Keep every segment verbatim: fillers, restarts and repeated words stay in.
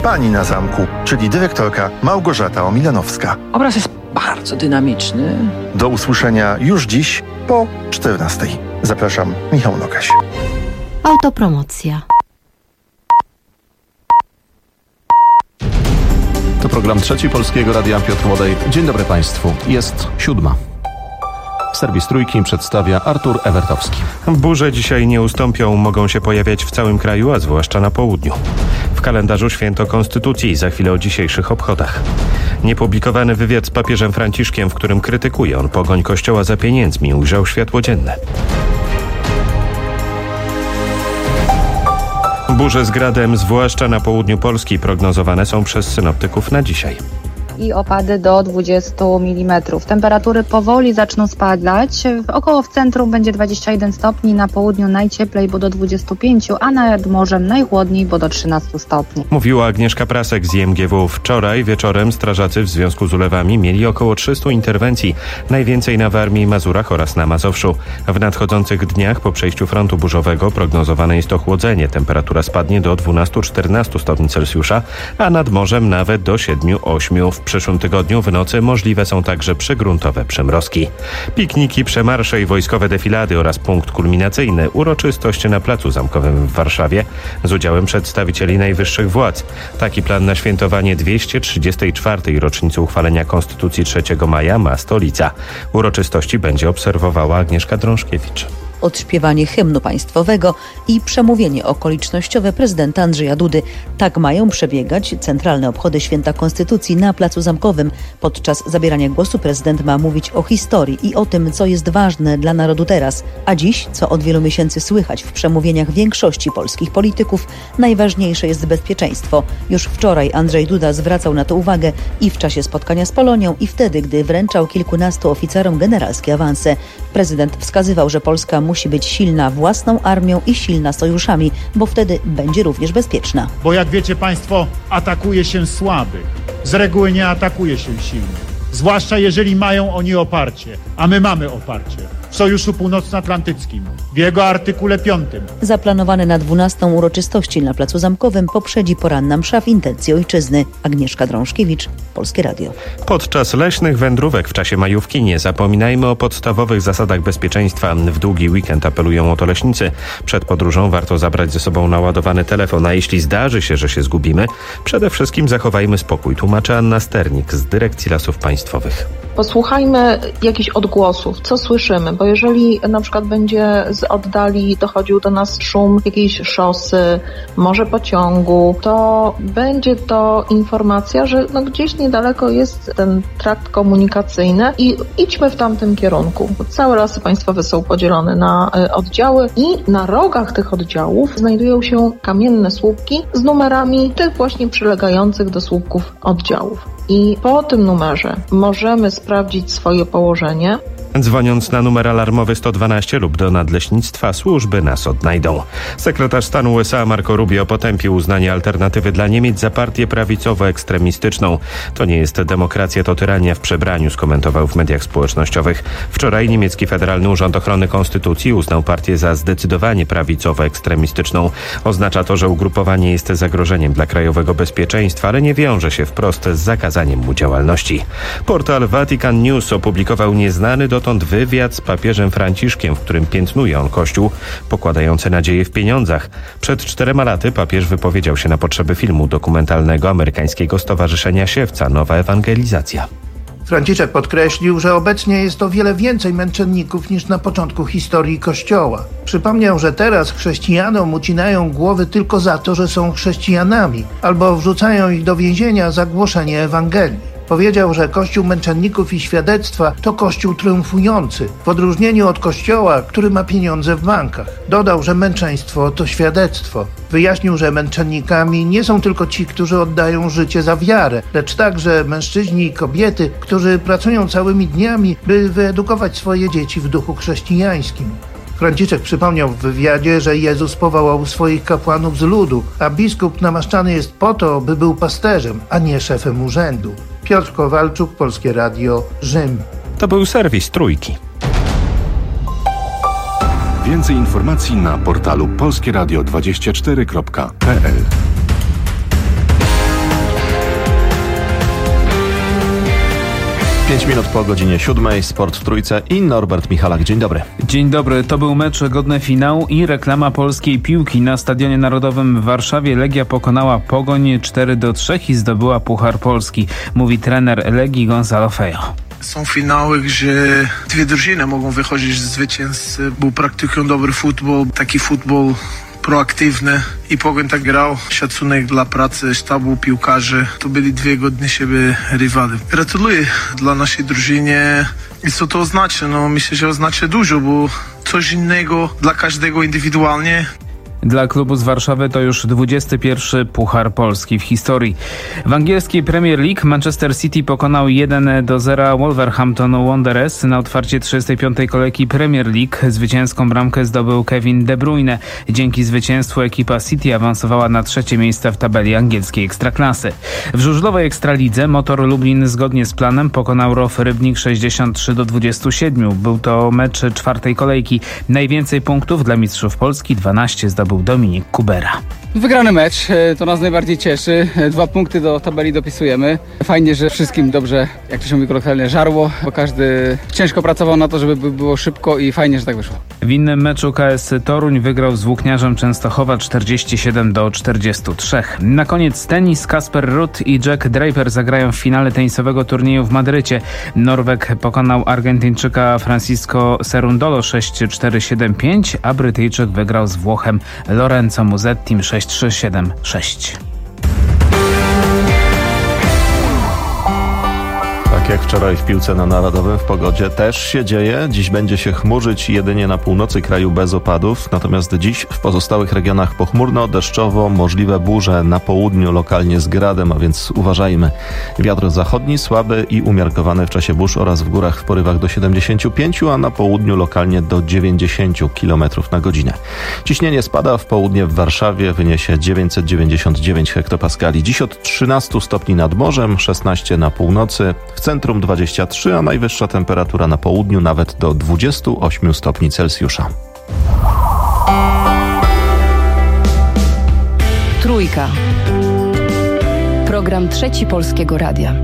pani na zamku, czyli dyrektorka Małgorzata Omilanowska. Obraz jest bardzo dynamiczny. Do usłyszenia już dziś po czternastej. Zapraszam, Michał Nogaś. Autopromocja. To program Trzeci Polskiego Radia. Piotr Młodej. Dzień dobry Państwu. Jest siódma. Serwis Trójki przedstawia Artur Ewertowski. Burze dzisiaj nie ustąpią, mogą się pojawiać w całym kraju, a zwłaszcza na południu. W kalendarzu Święto Konstytucji, za chwilę o dzisiejszych obchodach. Niepublikowany wywiad z papieżem Franciszkiem, w którym krytykuje on pogoń Kościoła za pieniędzmi, ujrzał światło dzienne. Burze z gradem, zwłaszcza na południu Polski, prognozowane są przez synoptyków na dzisiaj. I opady do dwudziestu milimetrów. Temperatury powoli zaczną spadać. Około w centrum będzie dwadzieścia jeden stopni, na południu najcieplej, bo do dwudziestu pięciu, a nad morzem najchłodniej, bo do trzynastu stopni. Mówiła Agnieszka Prasek z I M G W. Wczoraj wieczorem strażacy w związku z ulewami mieli około trzystu interwencji, najwięcej na Warmii i Mazurach oraz na Mazowszu. W nadchodzących dniach po przejściu frontu burzowego prognozowane jest ochłodzenie. Temperatura spadnie do dwunastu do czternastu stopni Celsjusza, a nad morzem nawet do siedmiu do ośmiu. W przyszłym tygodniu w nocy możliwe są także przygruntowe przymrozki. Pikniki, przemarsze i wojskowe defilady oraz punkt kulminacyjny, uroczystość na Placu Zamkowym w Warszawie z udziałem przedstawicieli najwyższych władz. Taki plan na świętowanie dwieście trzydziestej czwartej rocznicy uchwalenia Konstytucji trzeciego maja ma stolica. Uroczystości będzie obserwowała Agnieszka Drążkiewicz. Odśpiewanie hymnu państwowego i przemówienie okolicznościowe prezydenta Andrzeja Dudy. Tak mają przebiegać centralne obchody Święta Konstytucji na Placu Zamkowym. Podczas zabierania głosu prezydent ma mówić o historii i o tym, co jest ważne dla narodu teraz. A dziś, co od wielu miesięcy słychać w przemówieniach większości polskich polityków, najważniejsze jest bezpieczeństwo. Już wczoraj Andrzej Duda zwracał na to uwagę i w czasie spotkania z Polonią, i wtedy, gdy wręczał kilkunastu oficerom generalskie awanse. Prezydent wskazywał, że Polska musi musi być silna własną armią i silna sojuszami, bo wtedy będzie również bezpieczna. Bo jak wiecie Państwo, atakuje się słabych. Z reguły nie atakuje się silnych. Zwłaszcza jeżeli mają oni oparcie, a my mamy oparcie w Sojuszu Północnoatlantyckim, w jego artykule piątym. Zaplanowane na dwunastą uroczystości na Placu Zamkowym poprzedzi poranna msza w intencji ojczyzny. Agnieszka Drążkiewicz, Polskie Radio. Podczas leśnych wędrówek w czasie majówki nie zapominajmy o podstawowych zasadach bezpieczeństwa. W długi weekend apelują o to leśnicy. Przed podróżą warto zabrać ze sobą naładowany telefon, a jeśli zdarzy się, że się zgubimy, przede wszystkim zachowajmy spokój, tłumaczy Anna Sternik z Dyrekcji Lasów Państwowych. Posłuchajmy jakichś odgłosów, co słyszymy, bo jeżeli na przykład będzie z oddali dochodził do nas szum jakiejś szosy, może pociągu, to będzie to informacja, że no gdzieś niedaleko jest ten trakt komunikacyjny i idźmy w tamtym kierunku. Całe Lasy Państwowe są podzielone na oddziały i na rogach tych oddziałów znajdują się kamienne słupki z numerami tych właśnie przylegających do słupków oddziałów. I po tym numerze możemy sprawdzić swoje położenie. Dzwoniąc na numer alarmowy sto dwanaście lub do Nadleśnictwa, służby nas odnajdą. Sekretarz stanu U S A Marco Rubio potępił uznanie alternatywy dla Niemiec za partię prawicowo-ekstremistyczną. To nie jest demokracja, to tyrania w przebraniu, skomentował w mediach społecznościowych. Wczoraj niemiecki Federalny Urząd Ochrony Konstytucji uznał partię za zdecydowanie prawicowo-ekstremistyczną. Oznacza to, że ugrupowanie jest zagrożeniem dla krajowego bezpieczeństwa, ale nie wiąże się wprost z zakazaniem mu działalności. Portal Vatican News opublikował nieznany do Dotąd wywiad z papieżem Franciszkiem, w którym piętnuje on Kościół, pokładający nadzieję w pieniądzach. Przed czterema laty papież wypowiedział się na potrzeby filmu dokumentalnego amerykańskiego Stowarzyszenia Siewca Nowa Ewangelizacja. Franciszek podkreślił, że obecnie jest o wiele więcej męczenników niż na początku historii Kościoła. Przypomniał, że teraz chrześcijanom ucinają głowy tylko za to, że są chrześcijanami, albo wrzucają ich do więzienia za głoszenie Ewangelii. Powiedział, że Kościół męczenników i świadectwa to Kościół triumfujący, w odróżnieniu od Kościoła, który ma pieniądze w bankach. Dodał, że męczeństwo to świadectwo. Wyjaśnił, że męczennikami nie są tylko ci, którzy oddają życie za wiarę, lecz także mężczyźni i kobiety, którzy pracują całymi dniami, by wyedukować swoje dzieci w duchu chrześcijańskim. Franciszek przypomniał w wywiadzie, że Jezus powołał swoich kapłanów z ludu, a biskup namaszczany jest po to, by był pasterzem, a nie szefem urzędu. Piotr Kowalczuk, Polskie Radio, Rzym. To był serwis Trójki. Więcej informacji na portalu polskieradio dwadzieścia cztery kropka p l. pięć minut po godzinie siódmej, Sport w Trójce i Norbert Michalak. Dzień dobry. Dzień dobry. To był mecz godny finału i reklama polskiej piłki. Na Stadionie Narodowym w Warszawie Legia pokonała Pogoń cztery do trzech i zdobyła Puchar Polski, mówi trener Legii Gonzalo Feio. Są finały, gdzie dwie drużyny mogą wychodzić z zwycięstw, bo praktykują dobry futbol, taki futbol proaktywny i Pogoń tak grał. Szacunek dla pracy sztabu, piłkarzy. To byli dwie godne siebie rywale. Gratuluję dla naszej drużynie. I co to oznacza? No myślę, że oznacza dużo, bo coś innego dla każdego indywidualnie. Dla klubu z Warszawy to już dwudziesty pierwszy Puchar Polski w historii. W angielskiej Premier League Manchester City pokonał jeden do zera Wolverhampton Wanderers na otwarcie trzydziestej piątej kolejki Premier League. Zwycięską bramkę zdobył Kevin De Bruyne. Dzięki zwycięstwu ekipa City awansowała na trzecie miejsce w tabeli angielskiej Ekstraklasy. W żużlowej Ekstralidze Motor Lublin zgodnie z planem pokonał Row Rybnik sześćdziesiąt trzy do dwudziestu siedmiu. Był to mecz czwartej kolejki. Najwięcej punktów dla mistrzów Polski, dwanaście zdobył Dominik Kubera. Wygrany mecz, to nas najbardziej cieszy. Dwa punkty do tabeli dopisujemy. Fajnie, że wszystkim dobrze, jak to się mówi kolokwialnie, żarło, bo każdy ciężko pracował na to, żeby było szybko i fajnie, że tak wyszło. W innym meczu K S Toruń wygrał z Włókniarzem Częstochowa czterdzieści siedem do czterdziestu trzech. Na koniec tenis. Kasper Ruud i Jack Draper zagrają w finale tenisowego turnieju w Madrycie. Norweg pokonał Argentyńczyka Francisco Cerundolo sześć cztery siedem pięć, a Brytyjczyk wygrał z Włochem Lorenzo Musettim sześć trzy siedem sześć. Tak jak wczoraj w piłce na Narodowym, w pogodzie też się dzieje. Dziś będzie się chmurzyć jedynie na północy kraju bez opadów. Natomiast dziś w pozostałych regionach pochmurno, deszczowo, możliwe burze na południu lokalnie z gradem, a więc uważajmy. Wiatr zachodni słaby i umiarkowany w czasie burz oraz w górach w porywach do siedemdziesięciu pięciu, a na południu lokalnie do dziewięćdziesięciu kilometrów na godzinę. Ciśnienie spada, w południe w Warszawie wyniesie dziewięćset dziewięćdziesiąt dziewięć hektopaskali. Dziś od trzynastu stopni nad morzem, szesnaście na północy, w centrum dwadzieścia trzy, a najwyższa temperatura na południu nawet do dwudziestu ośmiu stopni Celsjusza. Trójka. Program Trzeci Polskiego Radia.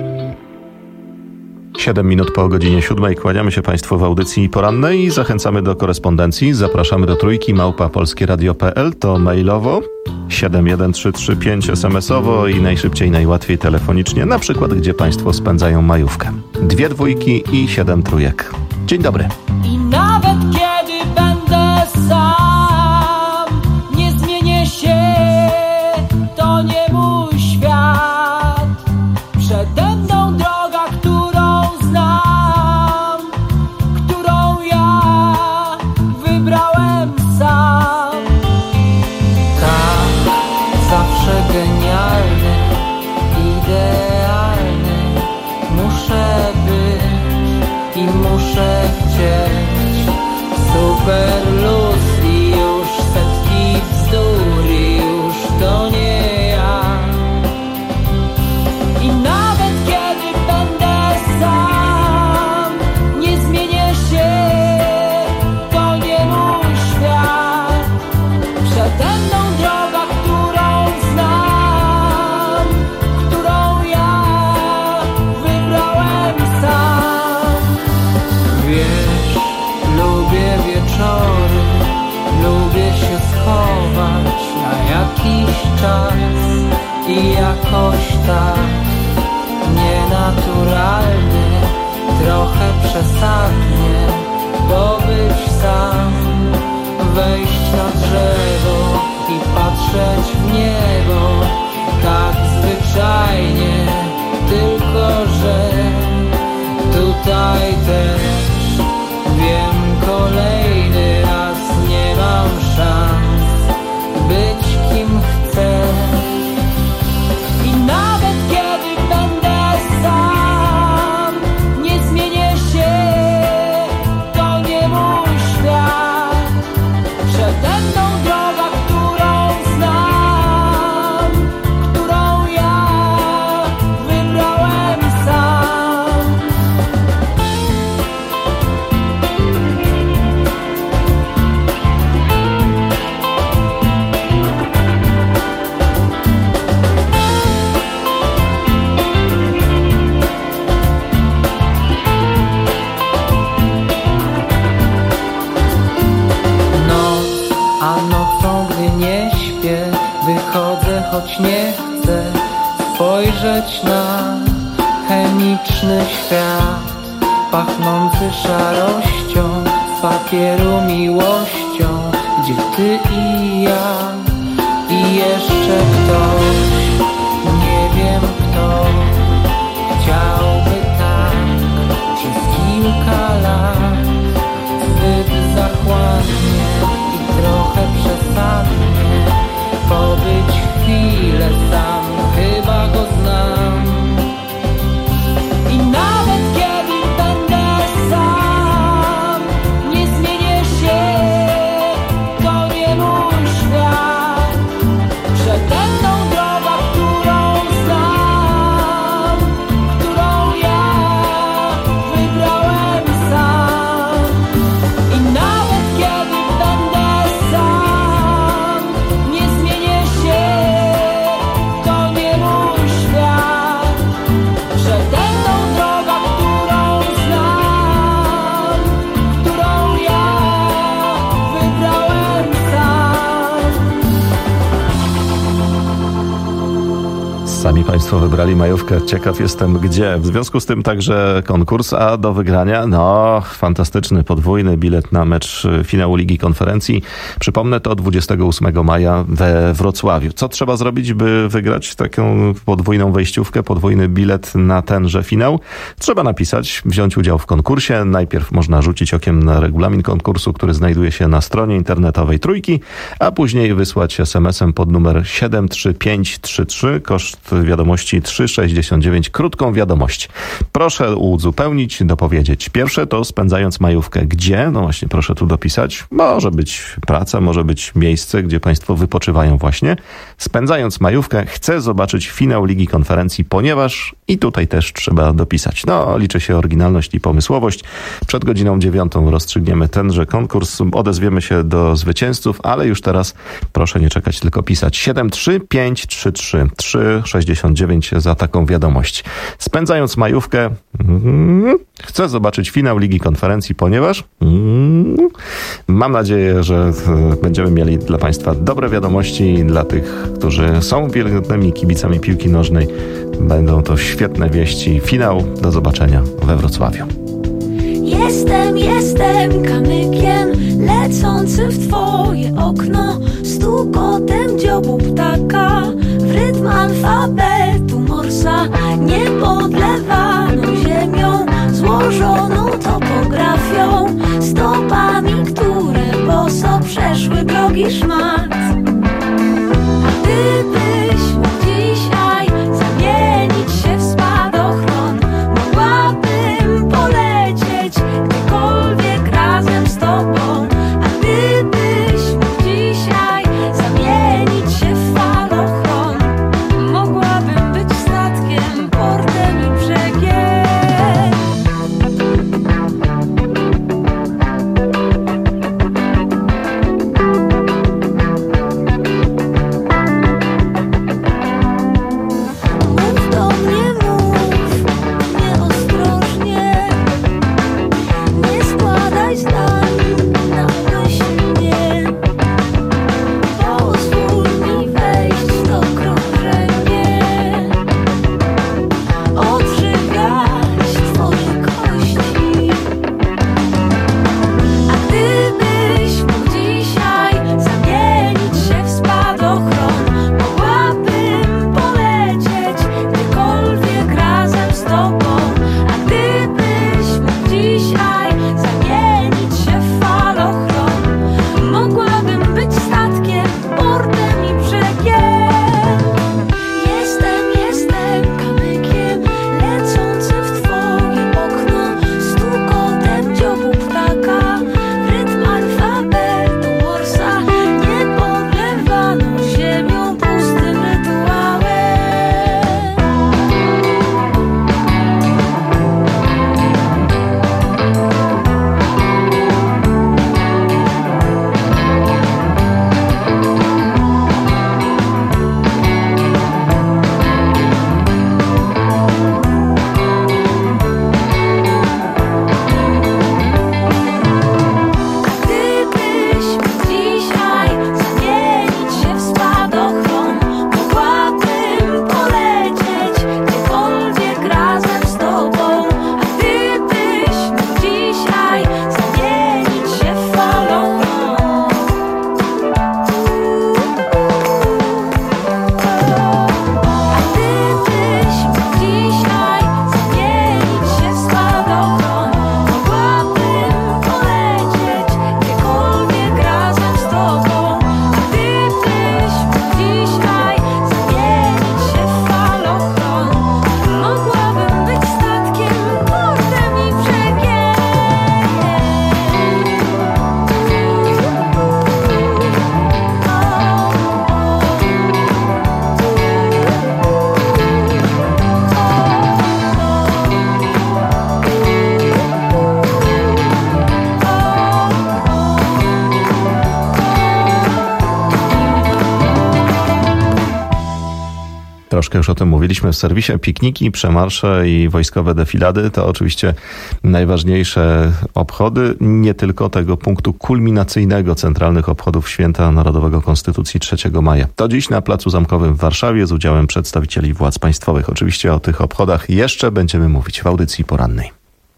Siedem minut po godzinie siódmej. Kłaniamy się Państwu w audycji porannej i zachęcamy do korespondencji. Zapraszamy do trójki małpa polskieradio kropka p l, to mailowo, siedem jeden trzy trzy pięć es em esowo i najszybciej, najłatwiej telefonicznie, na przykład gdzie Państwo spędzają majówkę. Dwie dwójki i siedem trójek. Dzień dobry. I nawet kiedy będę sam, nie zmienię się, to nie mój świat. Przede mną droga, którą znam, którą ja wybrałem sam. Tak, zawsze genialny, idealny muszę być i muszę chcieć. Super luz i już setki bzdur i już to nie ja. I nawet kiedy będę sam, nie zmienię się, to nie mój świat. Przede mną droga, którą znam, którą ja wybrałem sam. Wiesz, lubię wieczory, lubię się schować na jakiś czas i jakoś tak nienaturalnie, trochę przesadnie pobyć sam, wejść na drzewo i patrzeć w niebo, tak zwyczajnie, tylko że tutaj też wiem, kolejny raz nie mam szans być kim chcę. I nawet kiedy będę sam, nie zmienię się, to nie mój świat. Przede mną droga, którą znam, chcę spojrzeć na chemiczny świat, pachnący szarością, papieru miłością, gdzie ty i ja i jeszcze ktoś, nie wiem kto, chciałby tak przez kilka lat, zbyt zachłannie i trochę przesadnie, pobyć chwilę sam, chyba go znam. I nawet kiedy będę sam, nie zmienię się, to nie mój świat. Przede mną droga, którą znam, którą ja wybrałem sam. I nawet kiedy będę sam, nie zmienię się, to nie mój świat. Przede mną droga, którą znam, którą ja wybrałem sam. Sami Państwo wybrali majówkę. Ciekaw jestem gdzie. W związku z tym także konkurs, a do wygrania no fantastyczny podwójny bilet na mecz finału Ligi Konferencji. Przypomnę, to dwudziestego ósmego maja we Wrocławiu. Co trzeba zrobić, by wygrać taką podwójną wejściówkę, podwójny bilet na tenże finał? Trzeba napisać, wziąć udział w konkursie. Najpierw można rzucić okiem na regulamin konkursu, który znajduje się na stronie internetowej Trójki, a później wysłać es em esem pod numer siedem trzy pięć trzy trzy, koszt wiadomości trzy sześćdziesiąt dziewięć, krótką wiadomość. Proszę uzupełnić, dopowiedzieć. Pierwsze to spędzając majówkę. Gdzie? No właśnie, proszę tu dopisać. Może być praca, może być miejsce, gdzie Państwo wypoczywają właśnie. Spędzając majówkę, chcę zobaczyć finał Ligi Konferencji, ponieważ i tutaj też trzeba dopisać. No, liczy się oryginalność i pomysłowość. Przed godziną dziewiątą rozstrzygniemy tenże konkurs. Odezwiemy się do zwycięzców, ale już teraz proszę nie czekać, tylko pisać siedem trzy pięć trzy trzy trzy sześćdziesiąt dziewięć za taką wiadomość. Spędzając majówkę, mm, chcę zobaczyć finał Ligi Konferencji, ponieważ mm, mam nadzieję, że e, będziemy mieli dla Państwa dobre wiadomości. Dla tych, którzy są wielkimi kibicami piłki nożnej, będą to świetne wieści. Finał do zobaczenia we Wrocławiu. Jestem, jestem kamykiem lecącym w twoje okno, stukotem dziobu ptaka, w rytm alfabetu Morsa, niepodlewaną ziemią, złożoną topografią, stopami, które boso przeszły drogi szmat. A gdybyś mógł dzisiaj zamienić się w spadochron, mogłabym polecieć gdziekolwiek razem z tobą. A gdybyś mógł dzisiaj zamienić się w falochron, mogłabym być statkiem, portem i brzegiem. Troszkę już o tym mówiliśmy w serwisie. Pikniki, przemarsze i wojskowe defilady to oczywiście najważniejsze obchody, nie tylko tego punktu kulminacyjnego centralnych obchodów Święta Narodowego Konstytucji trzeciego maja. To dziś na Placu Zamkowym w Warszawie z udziałem przedstawicieli władz państwowych. Oczywiście o tych obchodach jeszcze będziemy mówić w audycji porannej.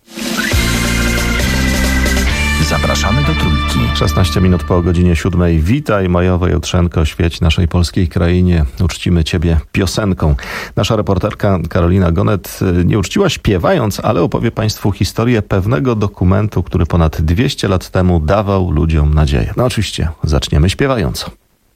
Zapraszamy do Trójki. szesnaście minut po godzinie siódmej. Witaj, majowe jutrzenko, świeć naszej polskiej krainie. Uczcimy Ciebie piosenką. Nasza reporterka Karolina Gonet nie uczciła śpiewając, ale opowie Państwu historię pewnego dokumentu, który ponad dwieście lat temu dawał ludziom nadzieję. No oczywiście, zaczniemy śpiewająco.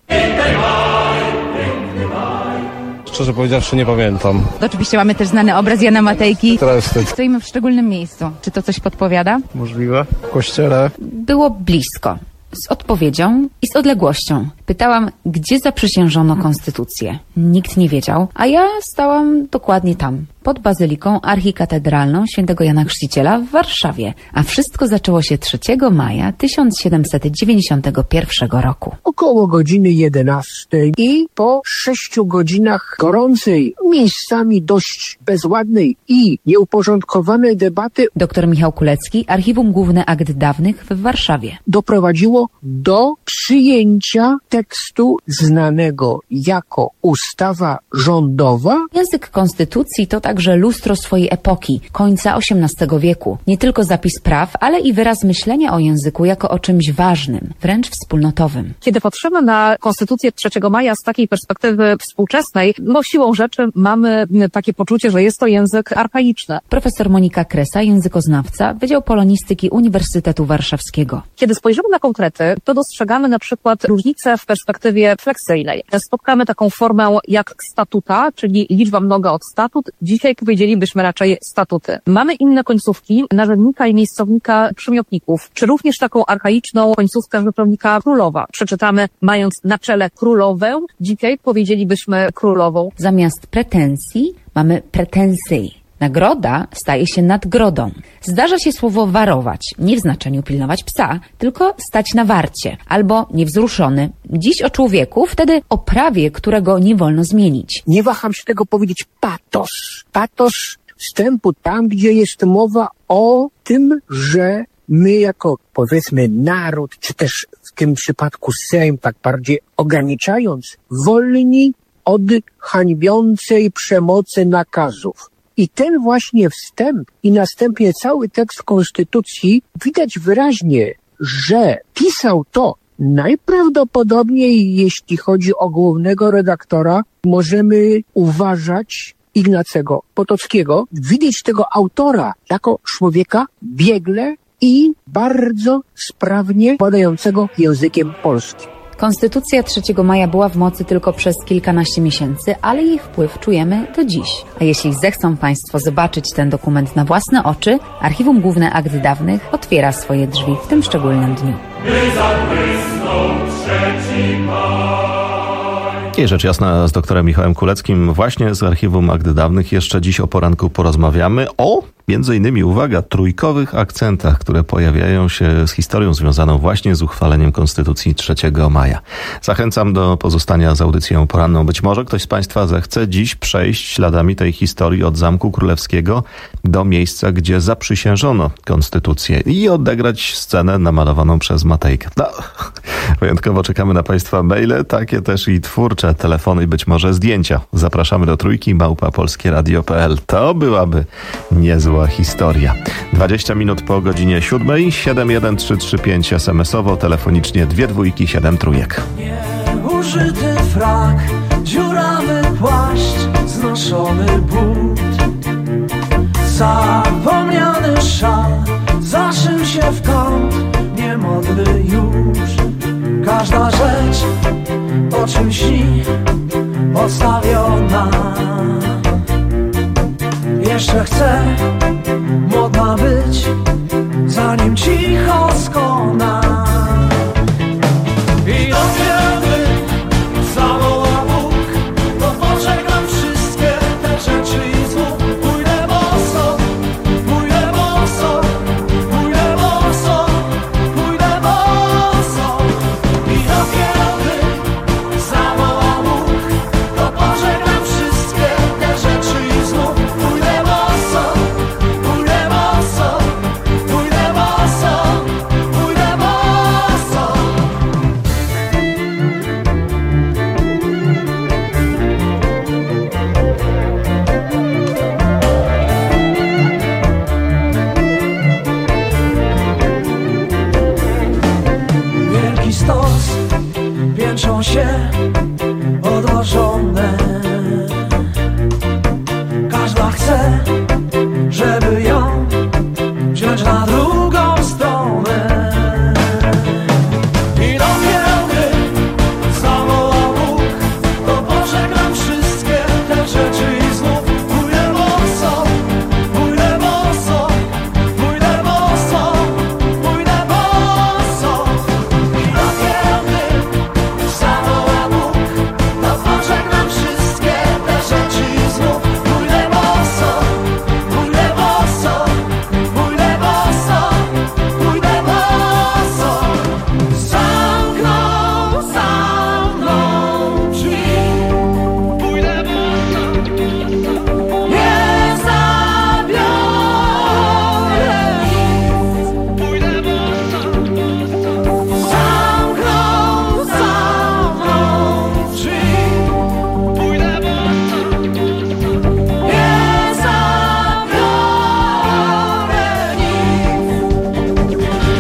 Szczerze powiedziawszy, nie pamiętam. Oczywiście mamy też znany obraz Jana Matejki. Teraz wstyd. Stoimy w szczególnym miejscu. Czy to coś podpowiada? Możliwe. W kościele. Było blisko. Z odpowiedzią i z odległością. Pytałam, gdzie zaprzysiężono konstytucję. Nikt nie wiedział, a ja stałam dokładnie tam, pod Bazyliką Archikatedralną Świętego Jana Chrzciciela w Warszawie. A wszystko zaczęło się trzeciego maja tysiąc siedemset dziewięćdziesiątego pierwszego roku. Około godziny jedenastej i po sześciu godzinach gorącej, miejscami dość bezładnej i nieuporządkowanej debaty Doktor Michał Kulecki, Archiwum Główne Akt Dawnych w Warszawie. Doprowadziło do przyjęcia tekstu znanego jako ustawa rządowa. Język konstytucji to także lustro swojej epoki, końca osiemnastego wieku. Nie tylko zapis praw, ale i wyraz myślenia o języku jako o czymś ważnym, wręcz wspólnotowym. Kiedy patrzymy na konstytucję trzeciego maja z takiej perspektywy współczesnej, no siłą rzeczy mamy takie poczucie, że jest to język archaiczny. Profesor Monika Kresa, językoznawca, Wydział Polonistyki Uniwersytetu Warszawskiego. Kiedy spojrzymy na konkrety, to dostrzegamy na przykład różnicę w perspektywie fleksyjnej. Spotkamy taką formę jak statuta, czyli liczba mnoga od statut. Dzisiaj powiedzielibyśmy raczej statuty. Mamy inne końcówki narzędnika i miejscownika przymiotników, czy również taką archaiczną końcówkę rzeczownika królowa. Przeczytamy mając na czele królowę, dzisiaj powiedzielibyśmy królową. Zamiast pretensji mamy pretensji. Nagroda staje się nadgrodą. Zdarza się słowo warować, nie w znaczeniu pilnować psa, tylko stać na warcie, albo niewzruszony. Dziś o człowieku, wtedy o prawie, którego nie wolno zmienić. Nie waham się tego powiedzieć patos. Patos wstępu tam, gdzie jest mowa o tym, że my jako, powiedzmy, naród, czy też w tym przypadku Sejm, tak bardziej ograniczając, wolni od hańbiącej przemocy nakazów. I ten właśnie wstęp i następnie cały tekst Konstytucji widać wyraźnie, że pisał to najprawdopodobniej, jeśli chodzi o głównego redaktora, możemy uważać Ignacego Potockiego, widzieć tego autora jako człowieka biegle i bardzo sprawnie podającego językiem polskim. Konstytucja trzeciego maja była w mocy tylko przez kilkanaście miesięcy, ale jej wpływ czujemy do dziś. A jeśli zechcą Państwo zobaczyć ten dokument na własne oczy, Archiwum Główne Akt Dawnych otwiera swoje drzwi w tym szczególnym dniu. I rzecz jasna z doktorem Michałem Kuleckim właśnie z Archiwum Akt Dawnych jeszcze dziś o poranku porozmawiamy o, między innymi, uwaga, trójkowych akcentach, które pojawiają się z historią związaną właśnie z uchwaleniem Konstytucji trzeciego maja. Zachęcam do pozostania z audycją poranną. Być może ktoś z Państwa zechce dziś przejść śladami tej historii od Zamku Królewskiego do miejsca, gdzie zaprzysiężono Konstytucję i odegrać scenę namalowaną przez Matejkę. No, wyjątkowo czekamy na Państwa maile, takie też i twórcze telefony i być może zdjęcia. Zapraszamy do trójki małpa polskie radio kropka p l. To byłaby niezła historia. dwadzieścia minut po godzinie siódmej, siedem jeden trzy trzy pięć es em esowo, telefonicznie dwie dwójki, siedem trójek. Nieużyty frak, dziurawy płaszcz, znoszony but, zapomniany szal, zaszył się w kąt, niemodny już. Każda rzecz o czym śni, odstawiona. Jeszcze chcę modna być, zanim cicho skona. I dopiero gdy zawoła Bóg, to pożegnam wszystkie te rzeczy i znów pójdę boso, pójdę boso, pójdę boso, pójdę boso. I dopiero gdy zawoła Bóg, to pożegnam wszystkie każda chce, żeby ją wziąć na drugą stronę. I dopiero zawołał Bóg, to pożegnam wszystkie te rzeczy i znów pójdę boso, pójdę boso, pójdę boso, pójdę boso. I dopiero zawołał Bóg, to pożegnam wszystkie te rzeczy i znów pójdę boso, pójdę boso, pójdę boso, pójdę boso. Zamknął za mną drzwi, pójdę boso, nie zabiorę nic, pójdę boso. Zamknął za mną drzwi, pójdę boso, nie zabiorę nic.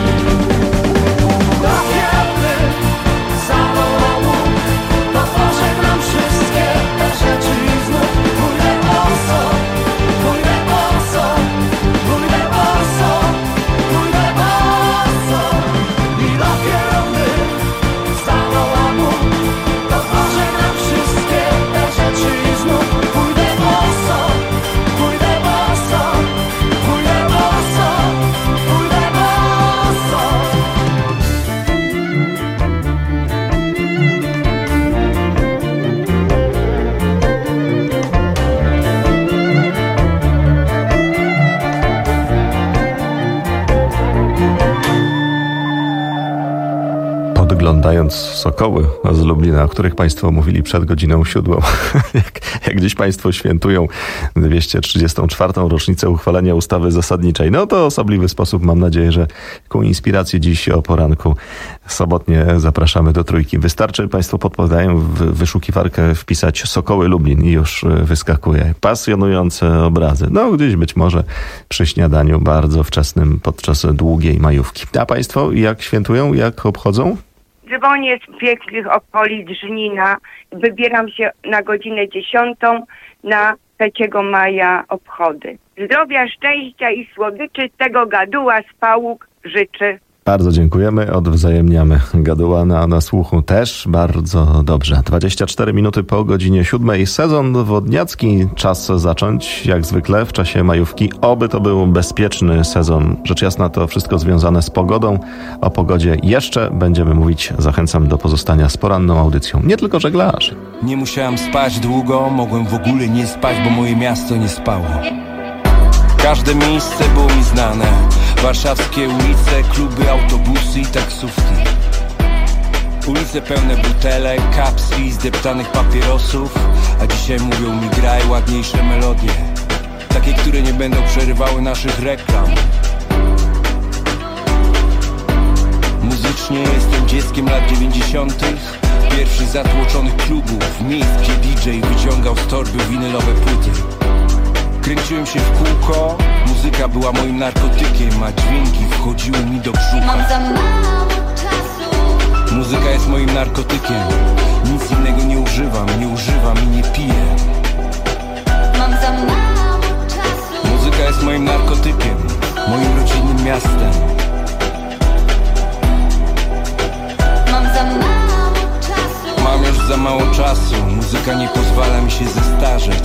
Dopiero zawołał Bóg, to pożegnam wszystkie te rzeczy i znów pójdę boso, pójdę boso, pójdę boso, pójdę boso. I dopiero zawołał Bóg, to pożegnam wszystkie te rzeczy i znów pójdę boso, pójdę boso, pójdę boso, pójdę boso. Podglądając Sokoły z Lublina, o których Państwo mówili przed godziną siódmą, jak, jak dziś Państwo świętują dwieście trzydziestą czwartą rocznicę uchwalenia ustawy zasadniczej, no to osobliwy sposób, mam nadzieję, że ku inspiracji dziś o poranku sobotnie zapraszamy do Trójki. Wystarczy, Państwo podpowiadają, w wyszukiwarkę wpisać Sokoły Lublin i już wyskakuje. Pasjonujące obrazy. No gdzieś być może przy śniadaniu bardzo wczesnym podczas długiej majówki. A Państwo jak świętują, jak obchodzą? Dzwonię z pięknych okolic Żnina. Wybieram się na godzinę dziesiątą na trzeciego maja obchody. Zdrowia, szczęścia i słodyczy z tego gaduła z Pałuk życzę. Bardzo dziękujemy, odwzajemniamy gaduła na, na słuchu też bardzo dobrze. dwadzieścia cztery minuty po godzinie siódmej. Sezon wodniacki, czas zacząć jak zwykle w czasie majówki. Oby to był bezpieczny sezon. Rzecz jasna to wszystko związane z pogodą. O pogodzie jeszcze będziemy mówić. Zachęcam do pozostania z poranną audycją. Nie tylko żeglarzy. Nie musiałem spać długo, mogłem w ogóle nie spać, bo moje miasto nie spało. Każde miejsce było mi znane. Warszawskie ulice, kluby, autobusy i taksówki. Ulice pełne butelek, kapsli, zdeptanych papierosów. A dzisiaj mówią mi graj ładniejsze melodie, takie, które nie będą przerywały naszych reklam. Muzycznie jestem dzieckiem lat dziewięćdziesiątych. Pierwszych zatłoczonych klubów, miejsc, gdzie D J wyciągał z torby winylowe płyty. Kręciłem się w kółko, muzyka była moim narkotykiem, a dźwięki wchodziły mi do brzucha. Mam za mało czasu. Muzyka jest moim narkotykiem, nic innego nie używam, nie używam i nie piję. Mam za mało czasu. Muzyka jest moim narkotykiem, moim rodzinnym miastem. Mam za mało czasu. Mam już za mało czasu, muzyka nie pozwala mi się zestarzeć.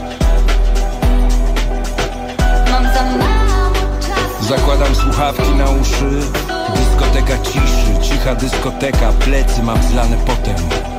Mam za mało czasu. Zakładam słuchawki na uszy, dyskoteka ciszy, cicha dyskoteka, plecy mam zlane potem.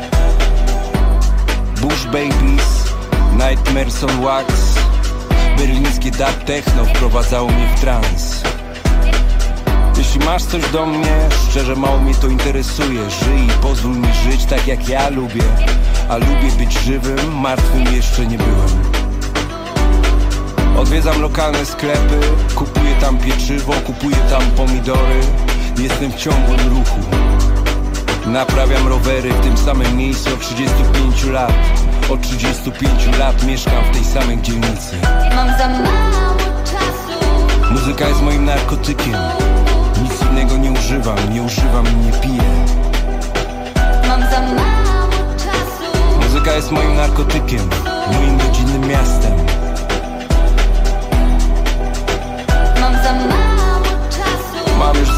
Bush Babies, Nightmares on Wax, berlińskie dub techno wprowadzało mnie w trans. Jeśli masz coś do mnie, szczerze mało mnie to interesuje. Żyj i pozwól mi żyć tak jak ja lubię. A lubię być żywym, martwym jeszcze nie byłem. Odwiedzam lokalne sklepy, kupuję tam pieczywo, kupuję tam pomidory. Jestem w ciągłym ruchu. Naprawiam rowery w tym samym miejscu od trzydziestu pięciu lat. Od trzydziestu pięciu lat mieszkam w tej samej dzielnicy. Mam za mało czasu. Muzyka jest moim narkotykiem. Nic innego nie używam, nie używam i nie piję. Mam za mało czasu. Muzyka jest moim narkotykiem, moim rodzinnym miastem.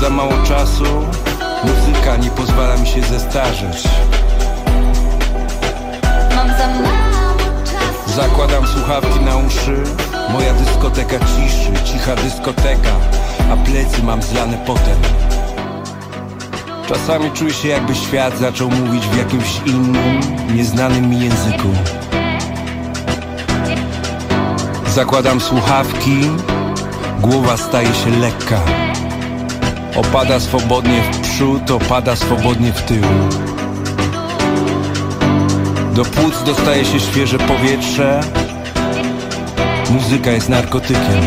za mało czasu, muzyka nie pozwala mi się zestarzeć. Mam za mało czasu. Zakładam słuchawki na uszy, moja dyskoteka ciszy, cicha dyskoteka, a plecy mam zlane potem. Czasami czuję się, jakby świat zaczął mówić w jakimś innym, nieznanym mi języku. Zakładam słuchawki, głowa staje się lekka. Opada swobodnie w przód, opada swobodnie w tył. Do płuc dostaje się świeże powietrze. Muzyka jest narkotykiem.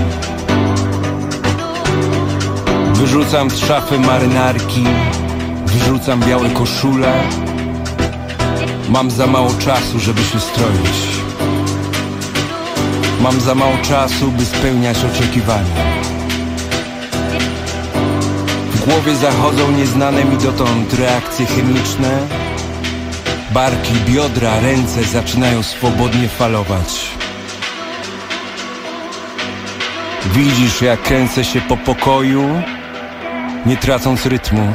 Wyrzucam z szafy marynarki, wyrzucam białe koszule. Mam za mało czasu, żeby się stroić. Mam za mało czasu, by spełniać oczekiwania. W głowie zachodzą nieznane mi dotąd reakcje chemiczne. Barki, biodra, ręce zaczynają swobodnie falować. Widzisz, jak kręcę się po pokoju, nie tracąc rytmu.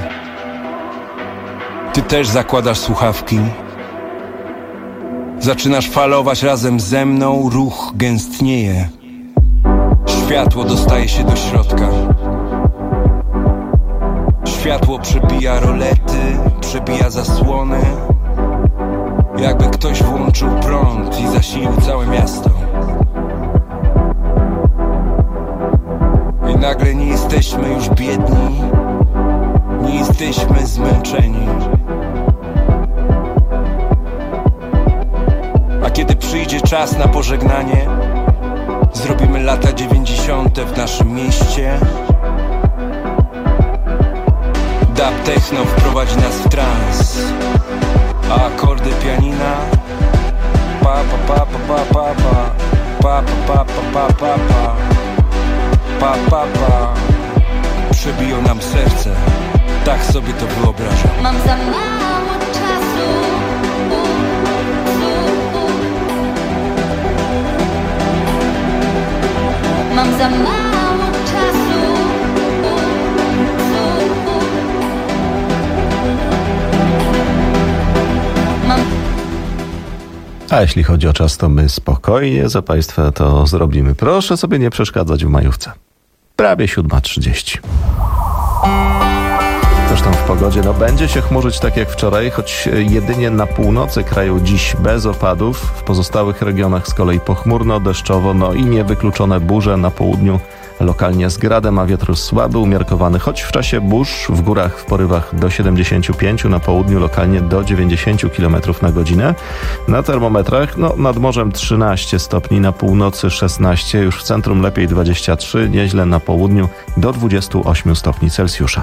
Ty też zakładasz słuchawki. Zaczynasz falować razem ze mną, ruch gęstnieje. Światło dostaje się do środka. Światło przebija rolety, przebija zasłony. Jakby ktoś włączył prąd i zasilił całe miasto. I nagle nie jesteśmy już biedni, nie jesteśmy zmęczeni. A kiedy przyjdzie czas na pożegnanie, zrobimy lata dziewięćdziesiąte w naszym mieście. Dub techno wprowadzi nas w trans, a akordy pianina pa pa pa pa pa pa pa pa pa pa pa pa pa pa pa przebiją nam serce. Tak sobie to wyobrażam. Mam za mało czasu. Mam za mało czasu. Mam... A jeśli chodzi o czas, to my spokojnie za Państwa to zrobimy. Proszę sobie nie przeszkadzać w majówce. Prawie siódma trzydzieści. Zresztą w pogodzie no, będzie się chmurzyć tak jak wczoraj, choć jedynie na północy kraju dziś bez opadów. W pozostałych regionach z kolei pochmurno, deszczowo, no i niewykluczone burze na południu. Lokalnie z gradem, a wiatr słaby, umiarkowany, choć w czasie burz w górach w porywach do siedemdziesięciu pięciu, na południu lokalnie do dziewięćdziesięciu kilometrów na godzinę. Na termometrach no, nad morzem trzynaście stopni, na północy szesnaście, już w centrum lepiej dwadzieścia trzy, nieźle na południu do dwudziestu ośmiu stopni Celsjusza.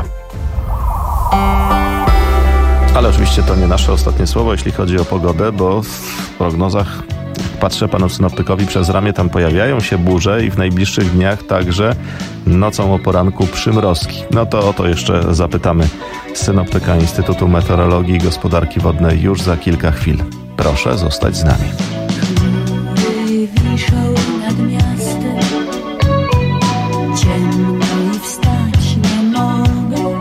Ale oczywiście to nie nasze ostatnie słowo, jeśli chodzi o pogodę, bo w prognozach, patrzę panu synoptykowi przez ramię, tam pojawiają się burze i w najbliższych dniach także nocą o poranku przymrozki. No to o to jeszcze zapytamy synoptyka Instytutu Meteorologii i Gospodarki Wodnej już za kilka chwil. Proszę zostać z nami. Chmury wiszą nad miastem, ciemno i wstać nie mogę.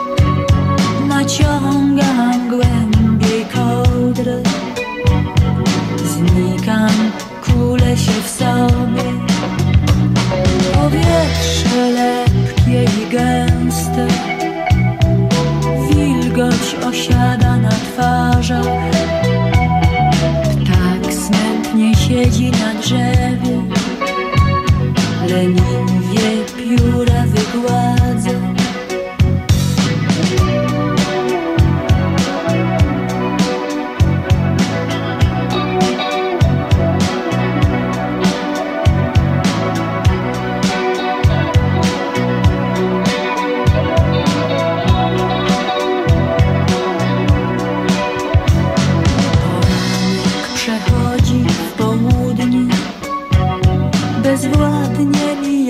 Naciągam głębiej kołdrę, znikam, kulę się w sobie. Powietrze lepkie i gęste, wilgoć osiada na twarzach. Ptak smętnie siedzi na drzewie, leniwie pióra wygładza. Przechodzi w południe, bezwładnie mija.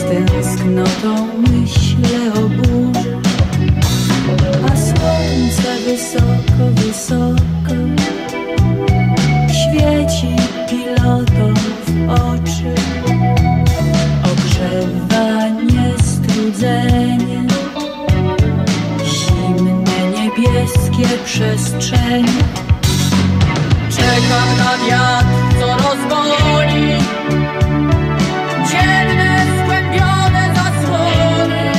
tęsknotą myślę o burzy, a słońce wysoko, wysoko świeci pilotom w oczy. Ogrzewa niestrudzenie, zimne niebieskie przestrzenie. Czekam na wiatr, co rozgoni ciemne, skłębione zasłony.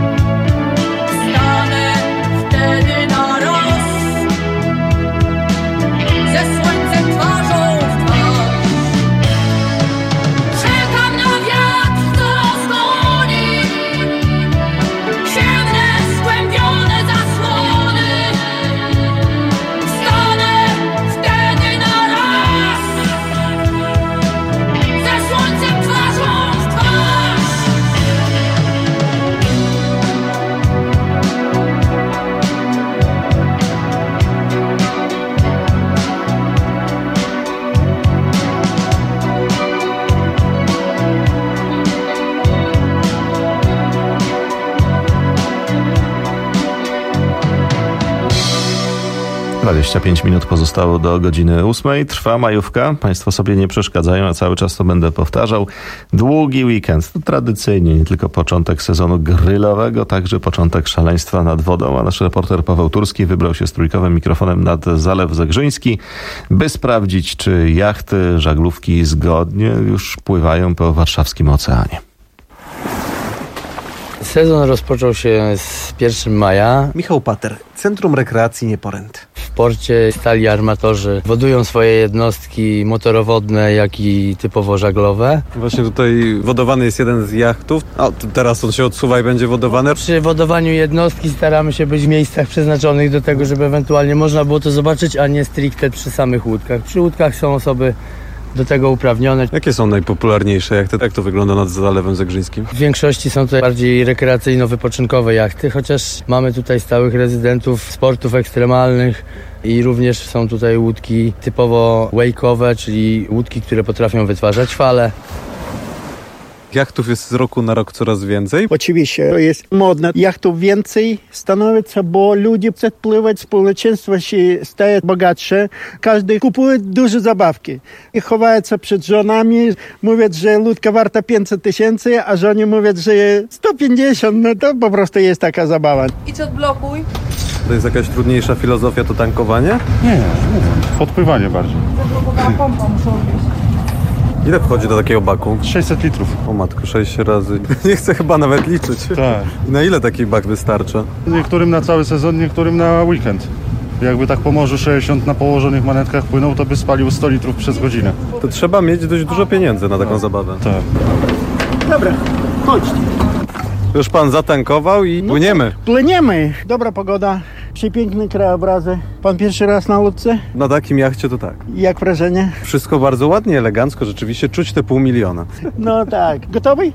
Stanę wtedy na raz ze słońcem twarzą w twarz. Czekam na wiatr, co rozgoni ciemne, skłębione zasłony. Stanę wtedy na raz ze słońcem twarzą w twarz. dwadzieścia pięć minut pozostało do godziny ósmej. Trwa majówka. Państwo sobie nie przeszkadzają, a cały czas to będę powtarzał. Długi weekend. To tradycyjnie nie tylko początek sezonu grillowego, także początek szaleństwa nad wodą. A nasz reporter Paweł Turski wybrał się z trójkowym mikrofonem nad Zalew Zegrzyński, by sprawdzić, czy jachty, żaglówki zgodnie już pływają po warszawskim oceanie. Sezon rozpoczął się z pierwszego maja. Michał Pater, Centrum Rekreacji Nieporęt. W porcie stali armatorzy, wodują swoje jednostki motorowodne, jak i typowo żaglowe. Właśnie tutaj wodowany jest jeden z jachtów, a teraz on się odsuwa i będzie wodowany. Przy wodowaniu jednostki staramy się być w miejscach przeznaczonych do tego, żeby ewentualnie można było to zobaczyć, a nie stricte przy samych łódkach. Przy łódkach są osoby do tego uprawnione. Jakie są najpopularniejsze jachty? Jak to wygląda nad Zalewem Zegrzyńskim? W większości są to bardziej rekreacyjno-wypoczynkowe jachty, chociaż mamy tutaj stałych rezydentów sportów ekstremalnych i również są tutaj łódki typowo wake'owe, czyli łódki, które potrafią wytwarzać fale. Jachtów jest z roku na rok coraz więcej. Oczywiście to jest modne. Jachtów więcej становится, bo ludzie chcą pływać, społeczeństwo się staje bogatsze. Każdy kupuje duże zabawki i chowają się przed żonami. Mówią, że łódka warta pięćset tysięcy, a żony mówią, że sto pięćdziesiąt. No to po prostu jest taka zabawa. Idź odblokuj. To jest jakaś trudniejsza filozofia, to tankowanie? Nie, nie, podpływanie bardziej. Zablokowana pompa muszę odnieść. Ile wchodzi do takiego baku? sześćset litrów. O matko, sześć razy. Nie chcę chyba nawet liczyć. Tak. I na ile taki bak wystarcza? Niektórym na cały sezon, niektórym na weekend. Jakby tak po morzu sześćdziesiąt na położonych manetkach płynął, to by spalił sto litrów przez godzinę. To trzeba mieć dość dużo pieniędzy na taką tak. zabawę. Tak. Dobra, chodźcie. Już pan zatankował i no płyniemy. Tak, płyniemy. Dobra pogoda, przepiękne krajobrazy. Pan pierwszy raz na łódce? Na takim jachcie to tak. Jak wrażenie? Wszystko bardzo ładnie, elegancko, rzeczywiście czuć te pół miliona. No tak. Gotowy?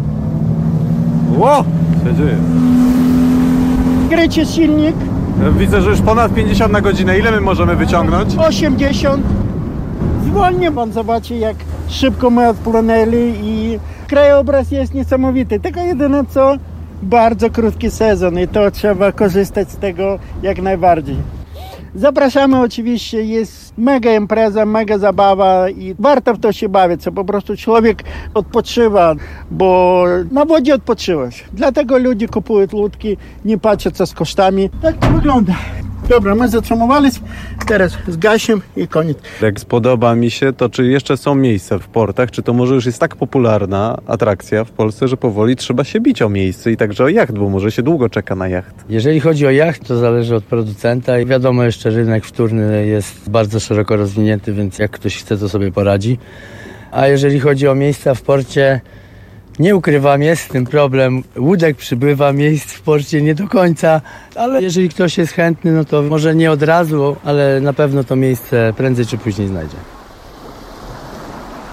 Ło! Co się dzieje? Grycie silnik. Widzę, że już ponad pięćdziesiąt na godzinę. Ile my możemy wyciągnąć? osiemdziesiąt. Zwolnię, pan zobaczy, jak szybko my odpłynęli i krajobraz jest niesamowity. Tylko jedyne co, bardzo krótki sezon i to trzeba korzystać z tego jak najbardziej. Zapraszamy oczywiście, jest mega impreza, mega zabawa i warto w to się bawić, co po prostu człowiek odpoczywa, bo na wodzie odpoczywasz. Dlatego ludzie kupują łódki, nie patrzą co z kosztami. Tak to wygląda. Dobra, my zatrzymowaliśmy, teraz zgasimy i koniec. Jak spodoba mi się, to czy jeszcze są miejsca w portach, czy to może już jest tak popularna atrakcja w Polsce, że powoli trzeba się bić o miejsce i także o jacht, bo może się długo czeka na jacht. Jeżeli chodzi o jacht, to zależy od producenta i wiadomo jeszcze rynek wtórny jest bardzo szeroko rozwinięty, więc jak ktoś chce, to sobie poradzi. A jeżeli chodzi o miejsca w porcie, nie ukrywam, jest z tym problem. Łódek przybywa, miejsc w porcie nie do końca, ale jeżeli ktoś jest chętny, no to może nie od razu, ale na pewno to miejsce prędzej czy później znajdzie.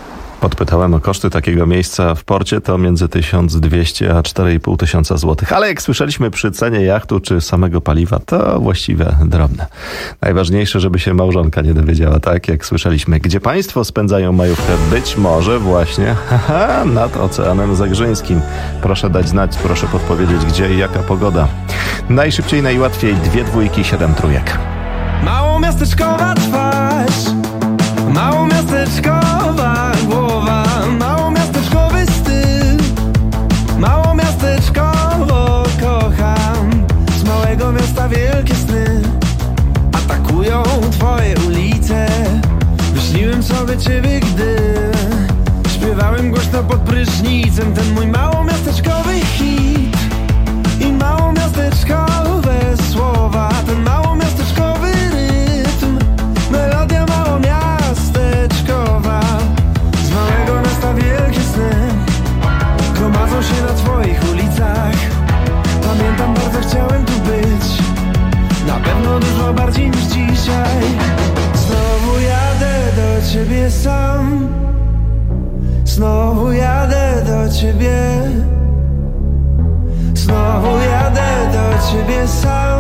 podpytałem o koszty takiego miejsca w porcie, to między tysiąc dwieście a cztery i pół tysiąca złotych. Ale jak słyszeliśmy, przy cenie jachtu czy samego paliwa, to właściwie drobne. Najważniejsze, żeby się małżonka nie dowiedziała, tak jak słyszeliśmy. Gdzie państwo spędzają majówkę? Być może właśnie haha, nad Oceanem Zagrzyńskim. Proszę dać znać, proszę podpowiedzieć, gdzie i jaka pogoda. Najszybciej, najłatwiej, dwie dwójki, siedem trójek. Małomiasteczkowa twarz, małomiasteczkowa głowa, małomiasteczkowy styl, małomiasteczkowo kocham. Z małego miasta wielkie sny atakują twoje ulice. Wyśniłem sobie ciebie, gdy śpiewałem głośno pod prysznicem ten mój małomiasteczkowy hit i małomiasteczkowe słowa, ten małomiasteczkowy rytm, melodia małomiasteczkowa. Z małego miasta wielkie sny gromadzą się na twoich ulicach. Pamiętam, bardzo chciałem tu być, na pewno dużo bardziej niż dzisiaj. Znowu jadę do ciebie sam, znowu jadę do ciebie, znowu jadę do ciebie sam,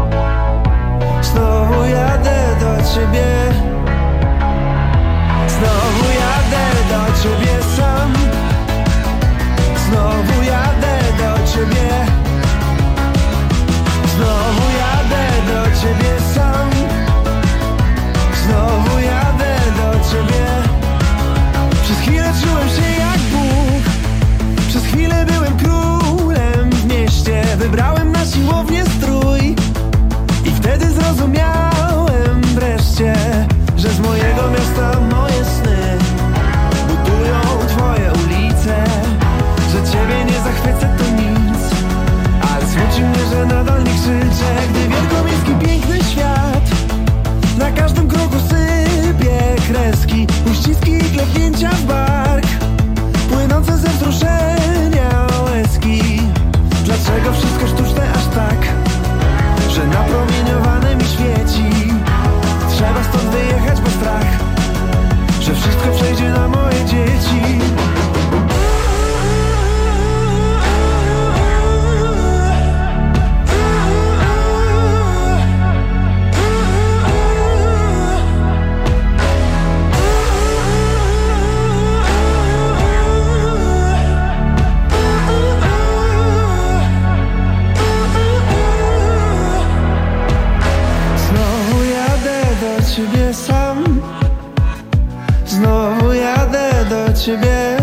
znowu jadę do ciebie, znowu jadę do ciebie sam, znowu jadę do ciebie, znowu jadę do ciebie sam, znowu jadę do ciebie. Przez chwilę czułem się jak Bóg, przez chwilę byłem królem w mieście. Wybrałem na siłownię strój i wtedy zrozumiałem wreszcie, że z mojego miasta moje sny budują twoje ulice. Że ciebie nie zachwycę to nic, ale smuci mnie, że nadal nie krzyczę, gdy wielkomiejski piękny świat na każdym kroku sypie kreski, uściski i klepnięcia w bark, płynące ze wzruszenia łezki. Dlaczego wszystko sztuczne aż tak, że napromieniowane mi świeci? Trzeba stąd wyjechać, bo strach, że wszystko przejdzie na moje dzieci. Ciebie sam, znowu jadę do ciebie,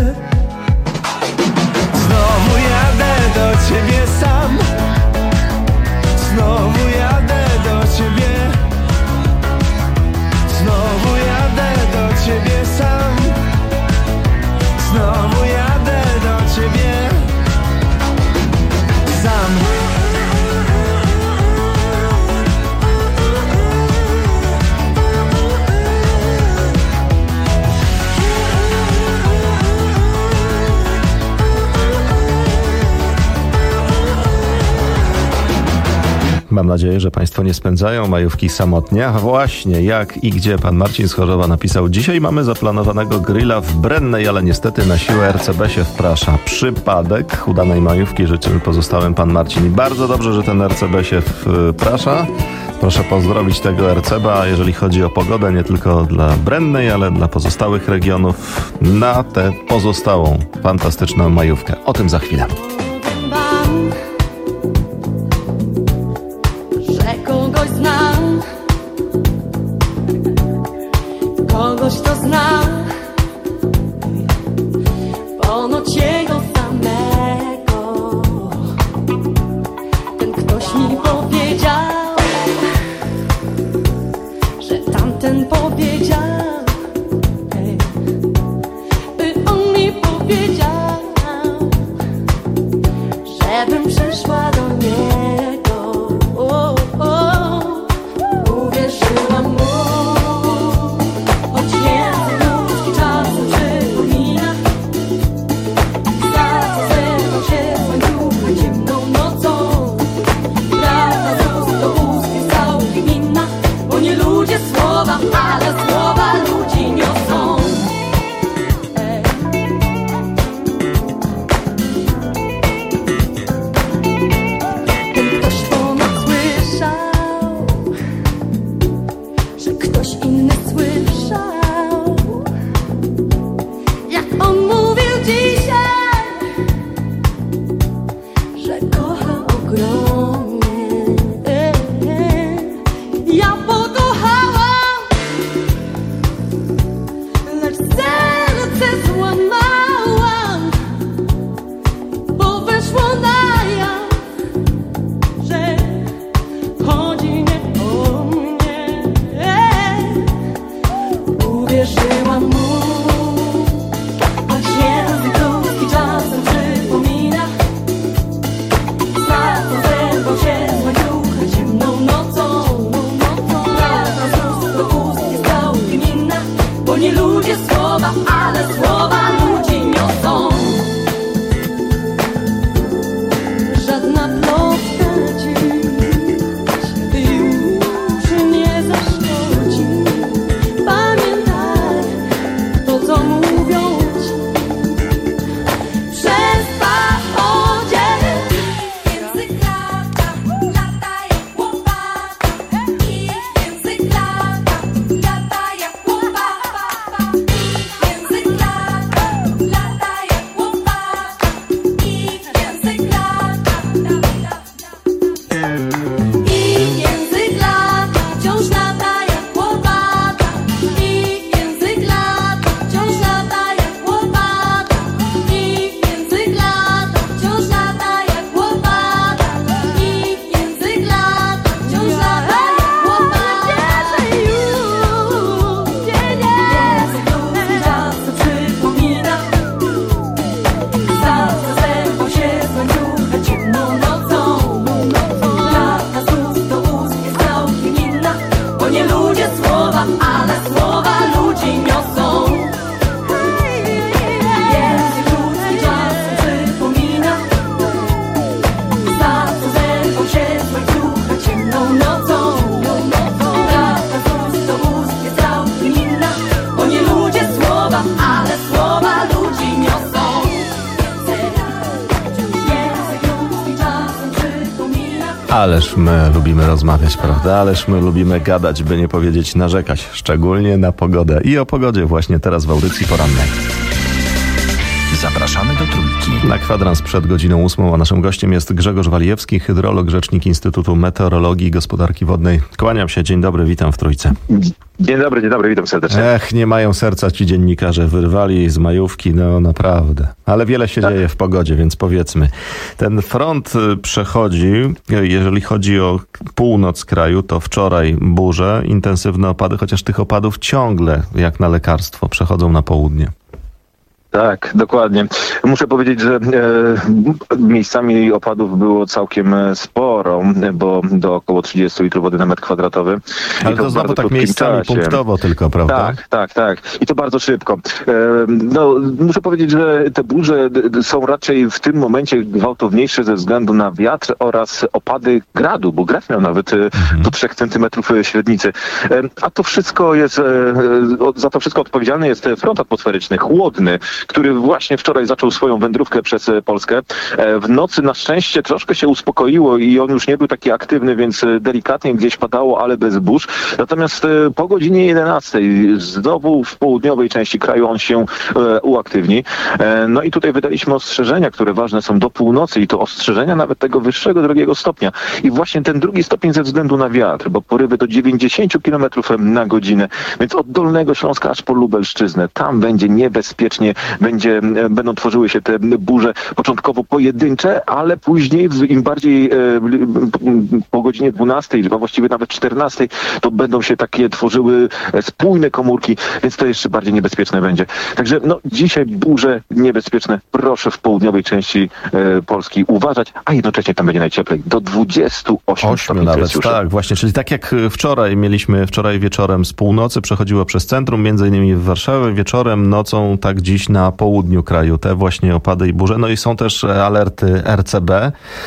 znowu jadę do ciebie sam, znowu jadę do ciebie, znowu jadę do ciebie sam, znowu jadę do ciebie sam. Mam nadzieję, że państwo nie spędzają majówki samotnie. A właśnie, jak i gdzie pan Marcin z Chorzowa napisał: dzisiaj mamy zaplanowanego grilla w Brennej, ale niestety na siłę R C B się wprasza. Przypadek udanej majówki życzymy pozostałym, pan Marcin. I bardzo dobrze, że ten R C B się wprasza. Proszę pozdrowić tego R C B, a jeżeli chodzi o pogodę, nie tylko dla Brennej, ale dla pozostałych regionów, na tę pozostałą fantastyczną majówkę. O tym za chwilę. Kogoś znam, kogoś to zna, ponoć jego samego. Ten ktoś mi powiedział, że tamten powiedział, by on mi powiedział, żebym przyszła do niego. Ale słowa ludzi niosą. Ależ my lubimy rozmawiać, prawda? Ależ my lubimy gadać, by nie powiedzieć narzekać, szczególnie na pogodę. I o pogodzie właśnie teraz w audycji porannej. Zapraszamy do Trójki. Na kwadrans przed godziną ósmą, a naszym gościem jest Grzegorz Walijewski, hydrolog, rzecznik Instytutu Meteorologii i Gospodarki Wodnej. Kłaniam się, dzień dobry, witam w Trójce. Dzień dobry, dzień dobry, witam serdecznie. Ech, nie mają serca ci dziennikarze, wyrwali z majówki, no naprawdę. Ale wiele się tak dzieje w pogodzie, więc powiedzmy. Ten front przechodzi, jeżeli chodzi o północ kraju, to wczoraj burze, intensywne opady, chociaż tych opadów ciągle, jak na lekarstwo, przechodzą na południe. Tak, dokładnie. Muszę powiedzieć, że e, miejscami opadów było całkiem sporo, bo do około trzydziestu litrów wody na metr kwadratowy. Ale I to, to znowu tak miejscami czasie. Punktowo tylko, prawda? Tak, tak, tak. I to bardzo szybko. E, no, muszę powiedzieć, że te burze są raczej w tym momencie gwałtowniejsze ze względu na wiatr oraz opady gradu, bo grad miał nawet mhm. do trzech centymetrów średnicy. E, a to wszystko jest, e, za to wszystko odpowiedzialny jest front atmosferyczny, chłodny, który właśnie wczoraj zaczął swoją wędrówkę przez Polskę. W nocy na szczęście troszkę się uspokoiło i on już nie był taki aktywny, więc delikatnie gdzieś padało, ale bez burz. Natomiast po godzinie jedenastej znowu w południowej części kraju on się uaktywni. No i tutaj wydaliśmy ostrzeżenia, które ważne są do północy i to ostrzeżenia nawet tego wyższego, drugiego stopnia. I właśnie ten drugi stopień ze względu na wiatr, bo porywy do dziewięćdziesiąt kilometrów na godzinę, więc od Dolnego Śląska aż po Lubelszczyznę. Tam będzie niebezpiecznie. Będzie, będą tworzyły się te burze początkowo pojedyncze, ale później im bardziej e, po godzinie dwunastej, a właściwie nawet czternastej, to będą się takie tworzyły spójne komórki, więc to jeszcze bardziej niebezpieczne będzie. Także no, dzisiaj burze niebezpieczne. Proszę w południowej części e, Polski uważać, a jednocześnie tam będzie najcieplej. Do dwudziestu ośmiu stopni nawet, Celsjusza. tak, właśnie. Czyli tak jak wczoraj mieliśmy, wczoraj wieczorem z północy przechodziło przez centrum, między innymi w Warszawie, wieczorem, nocą, tak dziś na południu kraju, te właśnie opady i burze. No i są też alerty R C B.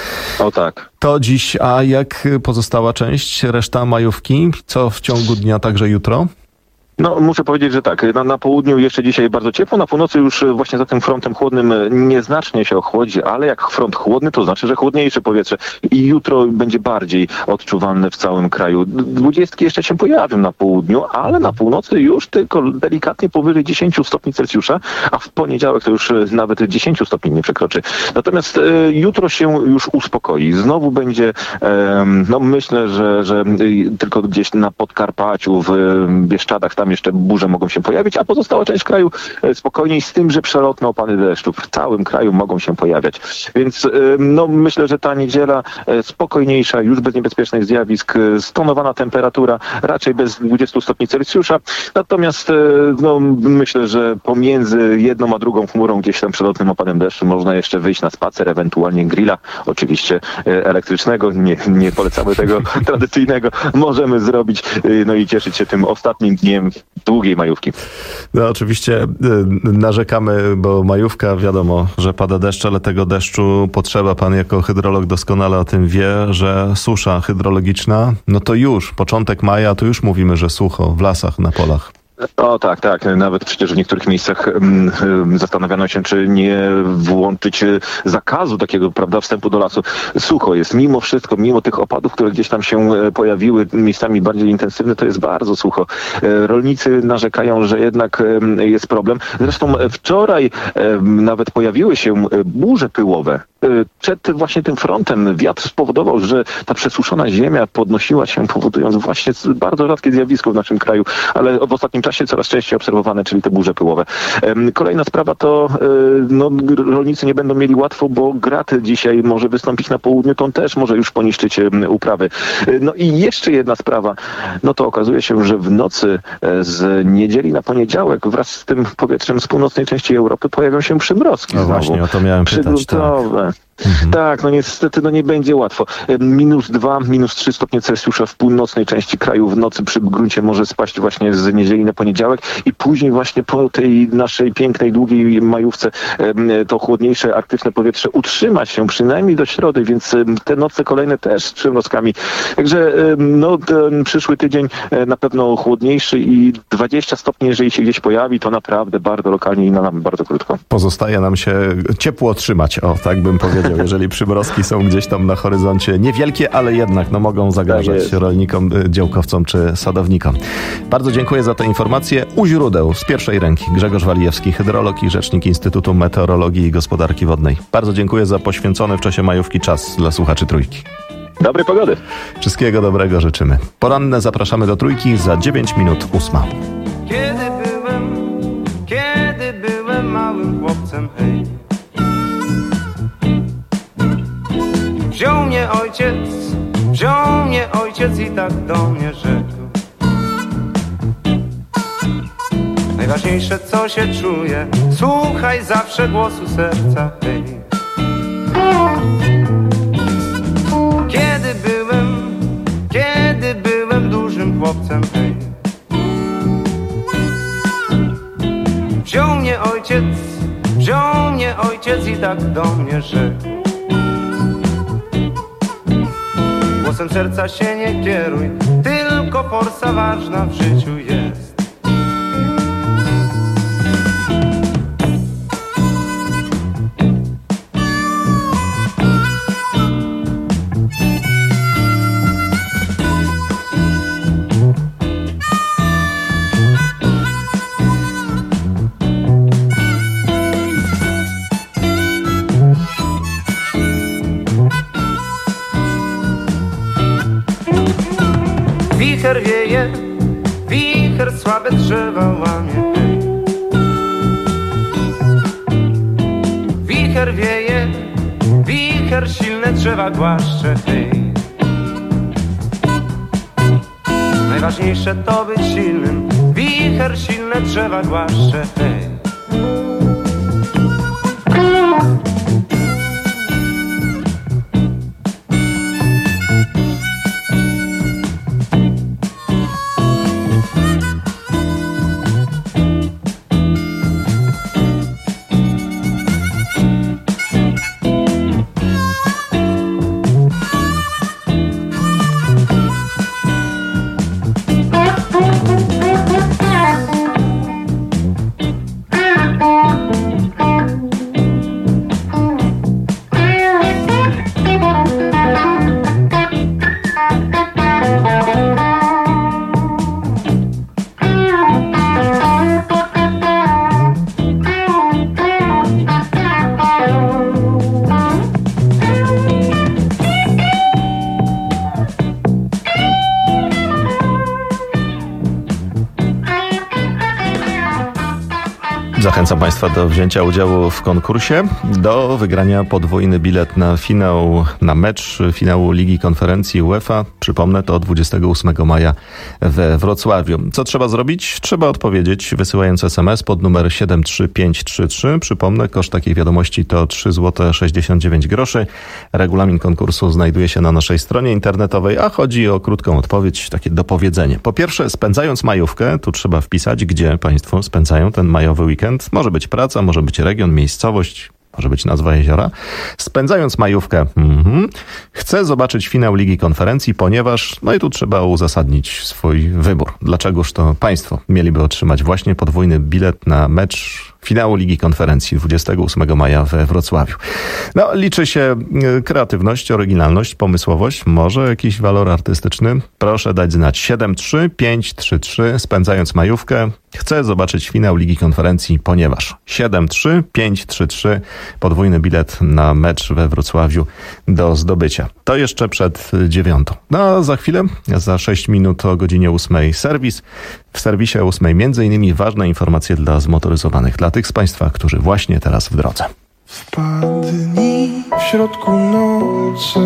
O tak. To dziś, a jak pozostała część, reszta majówki? Co w ciągu dnia, także jutro? No, muszę powiedzieć, że tak. Na, na południu jeszcze dzisiaj bardzo ciepło, na północy już właśnie za tym frontem chłodnym nieznacznie się ochłodzi, ale jak front chłodny, to znaczy, że chłodniejsze powietrze i jutro będzie bardziej odczuwalne w całym kraju. Dwudziestki jeszcze się pojawią na południu, ale na północy już tylko delikatnie powyżej dziesięciu stopni Celsjusza, a w poniedziałek to już nawet dziesięciu stopni nie przekroczy. Natomiast e, jutro się już uspokoi. Znowu będzie, e, no myślę, że, że tylko gdzieś na Podkarpaciu, w Bieszczadach, tam jeszcze burze mogą się pojawić, a pozostała część kraju spokojniej, z tym, że przelotne opady deszczu w całym kraju mogą się pojawiać. Więc no myślę, że ta niedziela spokojniejsza, już bez niebezpiecznych zjawisk, stonowana temperatura, raczej bez dwudziestu stopni Celsjusza. Natomiast no myślę, że pomiędzy jedną a drugą chmurą, gdzieś tam przelotnym opadem deszczu można jeszcze wyjść na spacer, ewentualnie grilla, oczywiście elektrycznego, nie, nie polecamy tego tradycyjnego, możemy zrobić, no i cieszyć się tym ostatnim dniem długiej majówki. No oczywiście y, narzekamy, bo majówka, wiadomo, że pada deszcz, ale tego deszczu potrzeba. Pan jako hydrolog doskonale o tym wie, że susza hydrologiczna, no to już, początek maja, to już mówimy, że sucho w lasach, na polach. O tak, tak. Nawet przecież w niektórych miejscach um, um, zastanawiano się, czy nie włączyć zakazu takiego, prawda, wstępu do lasu. Sucho jest. Mimo wszystko, mimo tych opadów, które gdzieś tam się pojawiły, miejscami bardziej intensywne, to jest bardzo sucho. Rolnicy narzekają, że jednak um, jest problem. Zresztą wczoraj um, nawet pojawiły się burze pyłowe. Przed właśnie tym frontem wiatr spowodował, że ta przesuszona ziemia podnosiła się, powodując właśnie bardzo rzadkie zjawisko w naszym kraju, ale w ostatnim czasie coraz częściej obserwowane, czyli te burze pyłowe. Kolejna sprawa to no, rolnicy nie będą mieli łatwo, bo grad dzisiaj może wystąpić na południu, to on też może już poniszczyć uprawy. No i jeszcze jedna sprawa, no to okazuje się, że w nocy z niedzieli na poniedziałek wraz z tym powietrzem z północnej części Europy pojawią się przymrozki. No znowu. Właśnie, o to miałem pytać. Tak. Mhm. Tak, no niestety no nie będzie łatwo. Minus dwa, minus trzy stopnie Celsjusza w północnej części kraju w nocy przy gruncie może spaść właśnie z niedzieli na poniedziałek i później właśnie po tej naszej pięknej, długiej majówce to chłodniejsze arktyczne powietrze utrzyma się przynajmniej do środy, więc te noce kolejne też z przymrozkami. Także no ten przyszły tydzień na pewno chłodniejszy i dwadzieścia stopni, jeżeli się gdzieś pojawi, to naprawdę bardzo lokalnie i na nam bardzo krótko. Pozostaje nam się ciepło trzymać, o tak bym powiedział. powiedział, jeżeli przymrozki są gdzieś tam na horyzoncie niewielkie, ale jednak no, mogą zagrażać Tak rolnikom, działkowcom czy sadownikom. Bardzo dziękuję za te informacje. U źródeł z pierwszej ręki Grzegorz Walijewski, hydrolog i rzecznik Instytutu Meteorologii i Gospodarki Wodnej. Bardzo dziękuję za poświęcony w czasie majówki czas dla słuchaczy Trójki. Dobrej pogody. Wszystkiego dobrego życzymy. Poranne zapraszamy do Trójki za dziewięć minut ósma. Kiedy byłem, kiedy byłem małym chłopcem, hej, wziął mnie ojciec, wziął mnie ojciec i tak do mnie rzekł: najważniejsze co się czuje, słuchaj zawsze głosu serca, hej. Kiedy byłem, kiedy byłem dużym chłopcem, hej, wziął mnie ojciec, wziął mnie ojciec i tak do mnie rzekł: głosem serca się nie kieruj, tylko forsa ważna w życiu jest. Wicher wieje, wicher słabe drzewa łamie, hej. Wicher wieje, wicher silne drzewa głaszcze, hej. Najważniejsze to być silnym, wicher silne drzewa głaszcze, hej. Zachęcam Państwa do wzięcia udziału w konkursie, do wygrania podwójny bilet na finał, na mecz finału Ligi Konferencji UEFA. Przypomnę, to dwudziestego ósmego maja we Wrocławiu. Co trzeba zrobić? Trzeba odpowiedzieć, wysyłając es em es pod numer siedem trzy pięć trzy trzy. Przypomnę, koszt takiej wiadomości to trzy złote sześćdziesiąt dziewięć groszy. Regulamin konkursu znajduje się na naszej stronie internetowej, a chodzi o krótką odpowiedź, takie dopowiedzenie. Po pierwsze, spędzając majówkę, tu trzeba wpisać, gdzie Państwo spędzają ten majowy weekend. Może być praca, może być region, miejscowość, może być nazwa jeziora. Spędzając majówkę, mm-hmm, chcę zobaczyć finał Ligi Konferencji, ponieważ, no i tu trzeba uzasadnić swój wybór. Dlaczegoż to Państwo mieliby otrzymać właśnie podwójny bilet na mecz finału Ligi Konferencji dwudziestego ósmego maja we Wrocławiu. No, liczy się kreatywność, oryginalność, pomysłowość, może jakiś walor artystyczny. Proszę dać znać siedem trzy pięć trzy trzy. Spędzając majówkę, chcę zobaczyć finał Ligi Konferencji, ponieważ siedem trzy pięć trzy trzy. Podwójny bilet na mecz we Wrocławiu do zdobycia. To jeszcze przed dziewiątą. No a za chwilę, za sześć minut o godzinie ósmej serwis. W serwisie ósmej między innymi ważne informacje dla zmotoryzowanych, dla tych z Państwa, którzy właśnie teraz w drodze. Wpadnij w środku nocy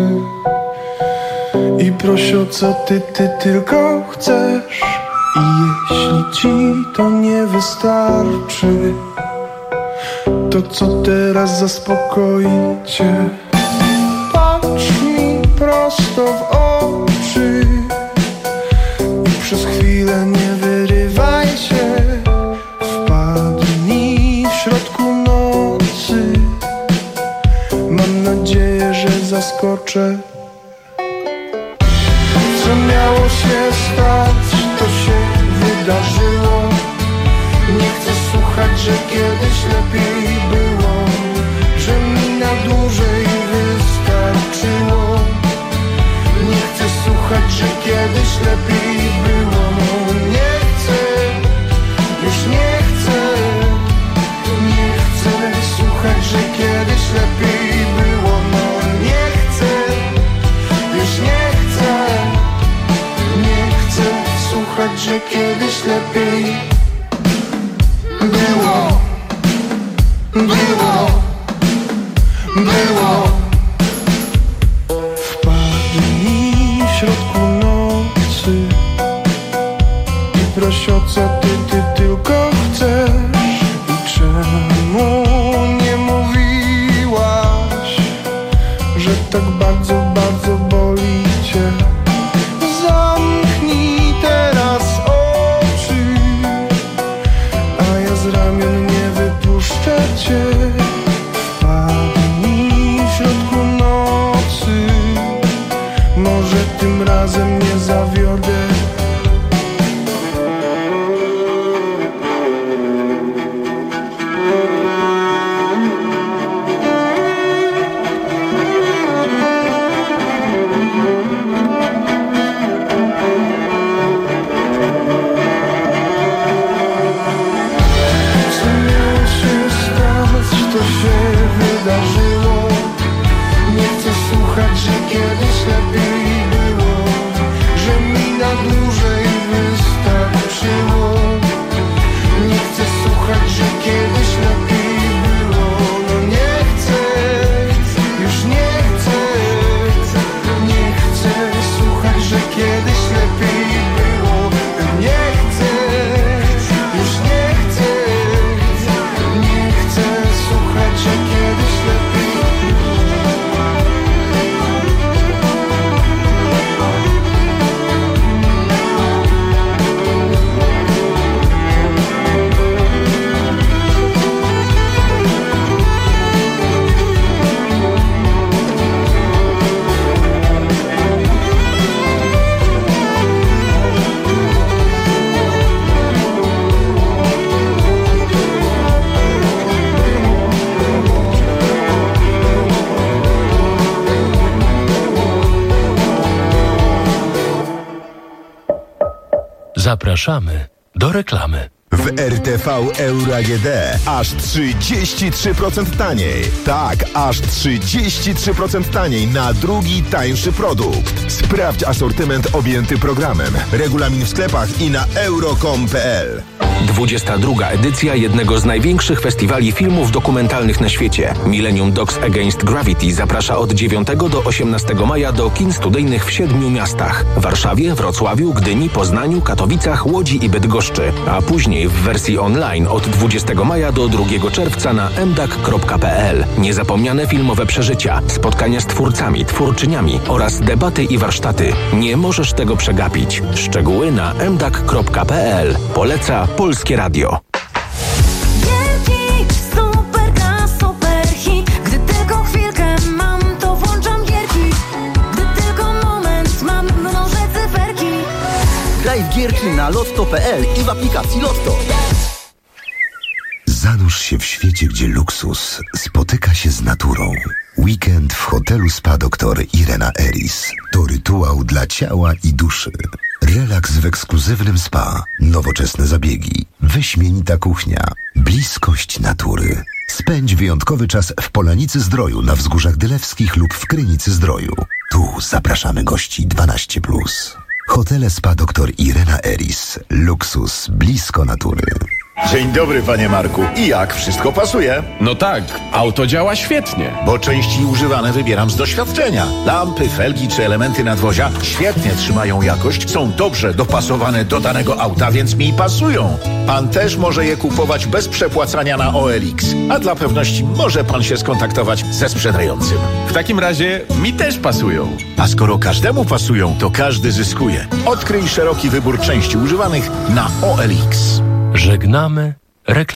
i proś o co ty, ty tylko chcesz. I jeśli ci to nie wystarczy, to co teraz zaspokoi cię? Patrz mi prosto w oczy i przez chwilę nie wyrywaj się. Wpadnij w środku nocy, mam nadzieję, że zaskoczę. Co miało się stać, to się wydarzyło. Nie chcę słuchać, że kiedyś lepiej było, że mi na dłużej lepiej było. No nie chcę, już nie chcę, nie chcę słuchać, że kiedyś lepiej było. No nie chcę, już nie chcę, nie chcę słuchać, że kiedyś lepiej było, było, było. Wpadł mi w środku nocy i prosi, o co ty, ty tylko chcesz. I czemu nie mówiłaś, że tak bardzo, bardzo boli cię? Zamknij teraz oczy, a ja z ramion nie wypuszczę cię. Wpadł mi w środku nocy, może tym razem nie zawiodę. Co miało się stać, to się wydarzyło. Nie chcę słuchać, że kiedyś lepiej było, że mi na dłużej wystarczyło. Nie chcę słuchać, że kiedyś lepiej było. No nie chcę, już nie chcę, nie chcę słuchać, że kiedyś lepiej było. Nie chcę, już nie chcę, nie chcę słuchać, że kiedyś lepiej było. Zapraszamy do reklamy. W R T V Euro A G D aż trzydzieści trzy procent taniej. Tak, aż trzydzieści trzy procent taniej na drugi, tańszy produkt. Sprawdź asortyment objęty programem. Regulamin w sklepach i na euro kropka com kropka p l. dwudziesta druga edycja jednego z największych festiwali filmów dokumentalnych na świecie. Millennium Dogs Against Gravity zaprasza od dziewiątego do osiemnastego maja do kin studyjnych w siedmiu miastach. Warszawie, Wrocławiu, Gdyni, Poznaniu, Katowicach, Łodzi i Bydgoszczy. A później w wersji online od dwudziestego maja do drugiego czerwca na m d a k kropka p l. Niezapomniane filmowe przeżycia, spotkania z twórcami, twórczyniami oraz debaty i warsztaty. Nie możesz tego przegapić. Szczegóły na m d a k kropka p l. Poleca Polskie Radio. Wielki, super gra, super hit. Gdy tylko chwilkę mam, to włączam gierki. Gdy tylko moment mam, mnożę cyferki. Graj w gierki na lotto kropka p l i w aplikacji Lotto. Zanurz się w świecie, gdzie luksus spotyka się z naturą. Weekend w hotelu Spa doktor Irena Eris to rytuał dla ciała i duszy. Relaks w ekskluzywnym spa, nowoczesne zabiegi, wyśmienita kuchnia, bliskość natury. Spędź wyjątkowy czas w Polanicy Zdroju na Wzgórzach Dylewskich lub w Krynicy Zdroju. Tu zapraszamy gości dwanaście plus. Hotele Spa doktor Irena Eris. Luksus blisko natury. Dzień dobry, panie Marku. I jak? Wszystko pasuje? No tak, auto działa świetnie. Bo części używane wybieram z doświadczenia. Lampy, felgi czy elementy nadwozia świetnie trzymają jakość, są dobrze dopasowane do danego auta, więc mi pasują. Pan też może je kupować bez przepłacania na O L X. A dla pewności może pan się skontaktować ze sprzedającym. W takim razie mi też pasują. A skoro każdemu pasują, to każdy zyskuje. Odkryj szeroki wybór części używanych na O L X. Żegnamy reklamę.